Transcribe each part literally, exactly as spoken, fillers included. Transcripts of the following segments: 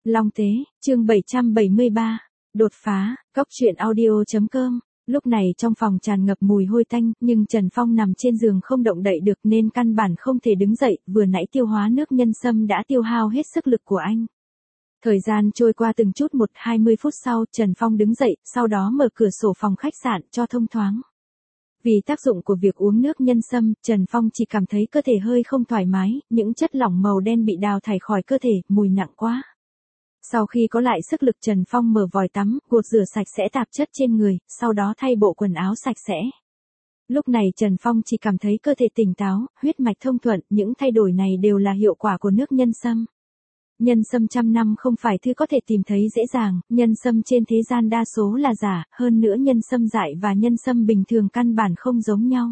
Long Tế, chương bảy trăm bảy mươi ba, đột phá, cóc truyện audio.com. Lúc này trong phòng tràn ngập mùi hôi tanh, nhưng Trần Phong nằm trên giường không động đậy được nên căn bản không thể đứng dậy, vừa nãy tiêu hóa nước nhân sâm đã tiêu hao hết sức lực của anh. Thời gian trôi qua từng chút một, hai mươi phút sau, Trần Phong đứng dậy, sau đó mở cửa sổ phòng khách sạn cho thông thoáng. Vì tác dụng của việc uống nước nhân sâm, Trần Phong chỉ cảm thấy cơ thể hơi không thoải mái, những chất lỏng màu đen bị đào thải khỏi cơ thể, mùi nặng quá. Sau khi có lại sức lực, Trần Phong mở vòi tắm, gột rửa sạch sẽ tạp chất trên người, sau đó thay bộ quần áo sạch sẽ. Lúc này Trần Phong chỉ cảm thấy cơ thể tỉnh táo, huyết mạch thông thuận, những thay đổi này đều là hiệu quả của nước nhân sâm. Nhân sâm trăm năm không phải thứ có thể tìm thấy dễ dàng, nhân sâm trên thế gian đa số là giả, hơn nữa nhân sâm dại và nhân sâm bình thường căn bản không giống nhau.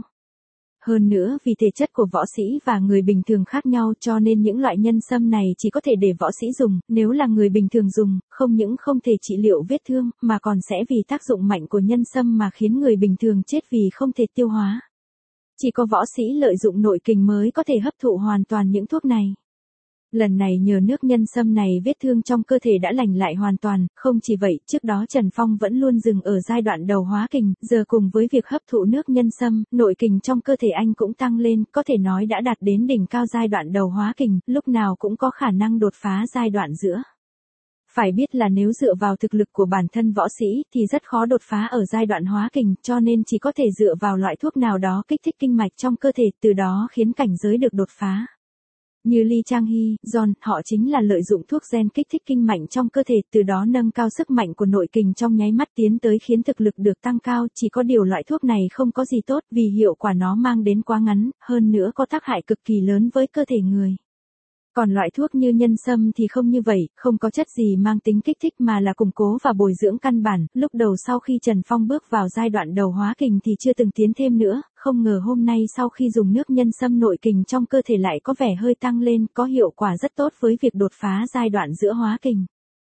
Hơn nữa vì thể chất của võ sĩ và người bình thường khác nhau cho nên những loại nhân sâm này chỉ có thể để võ sĩ dùng, nếu là người bình thường dùng, không những không thể trị liệu vết thương, mà còn sẽ vì tác dụng mạnh của nhân sâm mà khiến người bình thường chết vì không thể tiêu hóa. Chỉ có võ sĩ lợi dụng nội kình mới có thể hấp thụ hoàn toàn những thuốc này. Lần này nhờ nước nhân sâm này vết thương trong cơ thể đã lành lại hoàn toàn, không chỉ vậy, trước đó Trần Phong vẫn luôn dừng ở giai đoạn đầu hóa kình, giờ cùng với việc hấp thụ nước nhân sâm, nội kình trong cơ thể anh cũng tăng lên, có thể nói đã đạt đến đỉnh cao giai đoạn đầu hóa kình, lúc nào cũng có khả năng đột phá giai đoạn giữa. Phải biết là nếu dựa vào thực lực của bản thân võ sĩ thì rất khó đột phá ở giai đoạn hóa kình, cho nên chỉ có thể dựa vào loại thuốc nào đó kích thích kinh mạch trong cơ thể, từ đó khiến cảnh giới được đột phá. Như Lee Chang Hee, John, họ chính là lợi dụng thuốc gen kích thích kinh mạch trong cơ thể, từ đó nâng cao sức mạnh của nội kình trong nháy mắt tiến tới khiến thực lực được tăng cao, chỉ có điều loại thuốc này không có gì tốt vì hiệu quả nó mang đến quá ngắn, hơn nữa có tác hại cực kỳ lớn với cơ thể người. Còn loại thuốc như nhân sâm thì không như vậy, không có chất gì mang tính kích thích mà là củng cố và bồi dưỡng căn bản. Lúc đầu sau khi Trần Phong bước vào giai đoạn đầu hóa kình thì chưa từng tiến thêm nữa, không ngờ hôm nay sau khi dùng nước nhân sâm nội kình trong cơ thể lại có vẻ hơi tăng lên, có hiệu quả rất tốt với việc đột phá giai đoạn giữa hóa kình.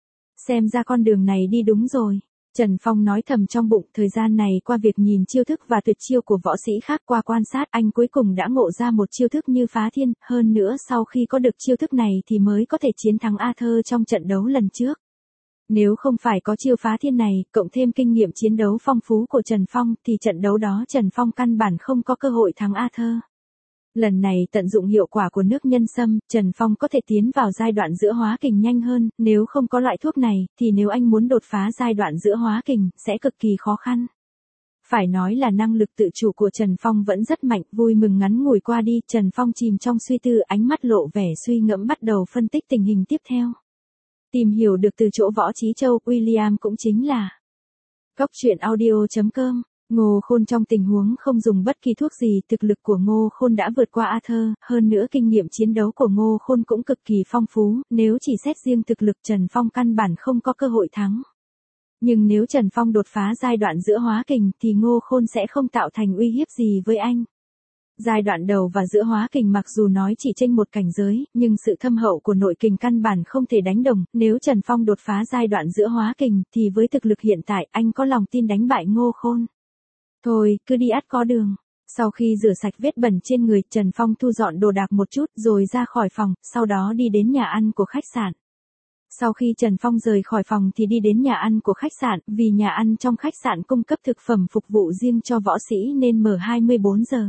Xem ra con đường này đi đúng rồi. Trần Phong nói thầm trong bụng, thời gian này qua việc nhìn chiêu thức và tuyệt chiêu của võ sĩ khác, qua quan sát, anh cuối cùng đã ngộ ra một chiêu thức như phá thiên, hơn nữa sau khi có được chiêu thức này thì mới có thể chiến thắng Arthur trong trận đấu lần trước. Nếu không phải có chiêu phá thiên này, cộng thêm kinh nghiệm chiến đấu phong phú của Trần Phong, thì trận đấu đó Trần Phong căn bản không có cơ hội thắng Arthur. Lần này tận dụng hiệu quả của nước nhân sâm, Trần Phong có thể tiến vào giai đoạn giữa hóa kình nhanh hơn, nếu không có loại thuốc này, thì nếu anh muốn đột phá giai đoạn giữa hóa kình, sẽ cực kỳ khó khăn. Phải nói là năng lực tự chủ của Trần Phong vẫn rất mạnh, vui mừng ngắn ngủi qua đi, Trần Phong chìm trong suy tư, ánh mắt lộ vẻ suy ngẫm bắt đầu phân tích tình hình tiếp theo. Tìm hiểu được từ chỗ Võ Trí Châu, William cũng chính là cóc truyện audio.com. Ngô Khôn trong tình huống không dùng bất kỳ thuốc gì, thực lực của Ngô Khôn đã vượt qua Arthur, hơn nữa kinh nghiệm chiến đấu của Ngô Khôn cũng cực kỳ phong phú, nếu chỉ xét riêng thực lực Trần Phong căn bản không có cơ hội thắng. Nhưng nếu Trần Phong đột phá giai đoạn giữa hóa kình thì Ngô Khôn sẽ không tạo thành uy hiếp gì với anh. Giai đoạn đầu và giữa hóa kình mặc dù nói chỉ chênh một cảnh giới, nhưng sự thâm hậu của nội kình căn bản không thể đánh đồng, nếu Trần Phong đột phá giai đoạn giữa hóa kình thì với thực lực hiện tại anh có lòng tin đánh bại Ngô Khôn. Thôi, cứ đi ắt có đường. Sau khi rửa sạch vết bẩn trên người, Trần Phong thu dọn đồ đạc một chút rồi ra khỏi phòng, sau đó đi đến nhà ăn của khách sạn. Sau khi Trần Phong rời khỏi phòng thì đi đến nhà ăn của khách sạn, vì nhà ăn trong khách sạn cung cấp thực phẩm phục vụ riêng cho võ sĩ nên mở hai mươi bốn giờ.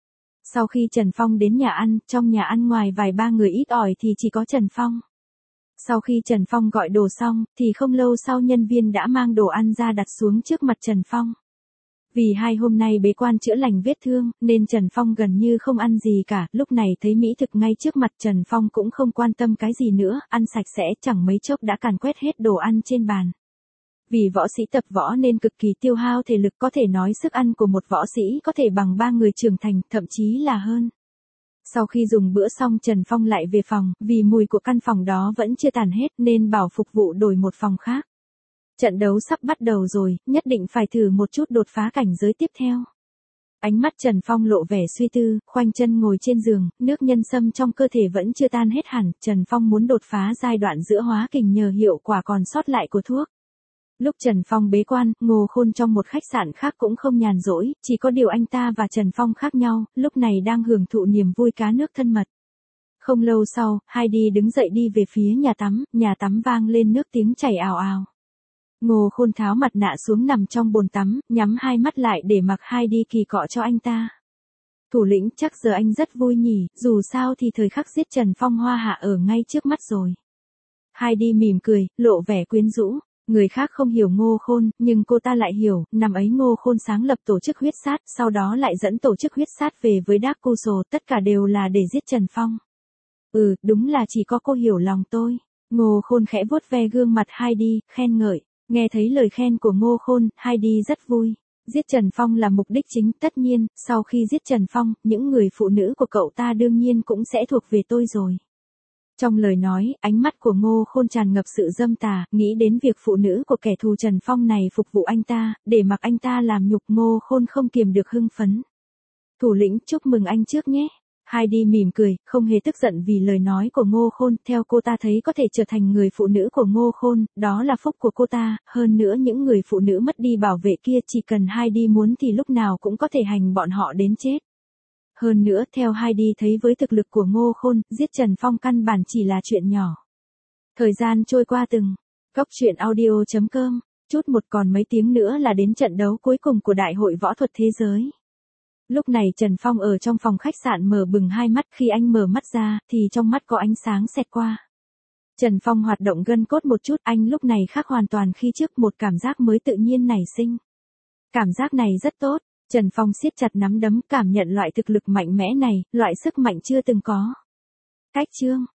Sau khi Trần Phong đến nhà ăn, trong nhà ăn ngoài vài ba người ít ỏi thì chỉ có Trần Phong. Sau khi Trần Phong gọi đồ xong, thì không lâu sau nhân viên đã mang đồ ăn ra đặt xuống trước mặt Trần Phong. Vì hai hôm nay bế quan chữa lành vết thương, nên Trần Phong gần như không ăn gì cả, lúc này thấy mỹ thực ngay trước mặt Trần Phong cũng không quan tâm cái gì nữa, ăn sạch sẽ, chẳng mấy chốc đã càn quét hết đồ ăn trên bàn. Vì võ sĩ tập võ nên cực kỳ tiêu hao thể lực, có thể nói sức ăn của một võ sĩ có thể bằng ba người trưởng thành, thậm chí là hơn. Sau khi dùng bữa xong Trần Phong lại về phòng, vì mùi của căn phòng đó vẫn chưa tàn hết nên bảo phục vụ đổi một phòng khác. Trận đấu sắp bắt đầu rồi, nhất định phải thử một chút đột phá cảnh giới tiếp theo. Ánh mắt Trần Phong lộ vẻ suy tư, khoanh chân ngồi trên giường, nước nhân sâm trong cơ thể vẫn chưa tan hết hẳn, Trần Phong muốn đột phá giai đoạn giữa hóa kình nhờ hiệu quả còn sót lại của thuốc. Lúc Trần Phong bế quan, Ngô Khôn trong một khách sạn khác cũng không nhàn rỗi, chỉ có điều anh ta và Trần Phong khác nhau, lúc này đang hưởng thụ niềm vui cá nước thân mật. Không lâu sau, Heidi đứng dậy đi về phía nhà tắm, nhà tắm vang lên nước tiếng chảy ào ào. Ngô Khôn tháo mặt nạ xuống nằm trong bồn tắm, nhắm hai mắt lại để mặc Heidi kỳ cọ cho anh ta. Thủ lĩnh, chắc giờ anh rất vui nhỉ, dù sao thì thời khắc giết Trần Phong Hoa hạ ở ngay trước mắt rồi. Heidi mỉm cười, lộ vẻ quyến rũ. Người khác không hiểu Ngô Khôn, nhưng cô ta lại hiểu, năm ấy Ngô Khôn sáng lập tổ chức huyết sát, sau đó lại dẫn tổ chức huyết sát về với Dark Castle, tất cả đều là để giết Trần Phong. Ừ, đúng là chỉ có cô hiểu lòng tôi. Ngô Khôn khẽ vuốt ve gương mặt Heidi, khen ngợi. Nghe thấy lời khen của Ngô Khôn, Heidi rất vui. Giết Trần Phong là mục đích chính, tất nhiên, sau khi giết Trần Phong, những người phụ nữ của cậu ta đương nhiên cũng sẽ thuộc về tôi rồi. Trong lời nói, ánh mắt của Ngô Khôn tràn ngập sự dâm tà, nghĩ đến việc phụ nữ của kẻ thù Trần Phong này phục vụ anh ta, để mặc anh ta làm nhục, Ngô Khôn không kiềm được hưng phấn. Thủ lĩnh, chúc mừng anh trước nhé. Heidi mỉm cười, không hề tức giận vì lời nói của Ngô Khôn, theo cô ta thấy có thể trở thành người phụ nữ của Ngô Khôn, đó là phúc của cô ta, hơn nữa những người phụ nữ mất đi bảo vệ kia chỉ cần Heidi muốn thì lúc nào cũng có thể hành bọn họ đến chết. Hơn nữa, theo Heidi thấy với thực lực của Ngô Khôn, giết Trần Phong căn bản chỉ là chuyện nhỏ. Thời gian trôi qua từng, Cốc truyện audio chấm com, chút một còn mấy tiếng nữa là đến trận đấu cuối cùng của Đại hội Võ thuật Thế giới. Lúc này Trần Phong ở trong phòng khách sạn mở bừng hai mắt, khi anh mở mắt ra, thì trong mắt có ánh sáng xẹt qua. Trần Phong hoạt động gân cốt một chút, anh lúc này khác hoàn toàn khi trước, một cảm giác mới tự nhiên nảy sinh. Cảm giác này rất tốt, Trần Phong siết chặt nắm đấm, cảm nhận loại thực lực mạnh mẽ này, loại sức mạnh chưa từng có. Cách chương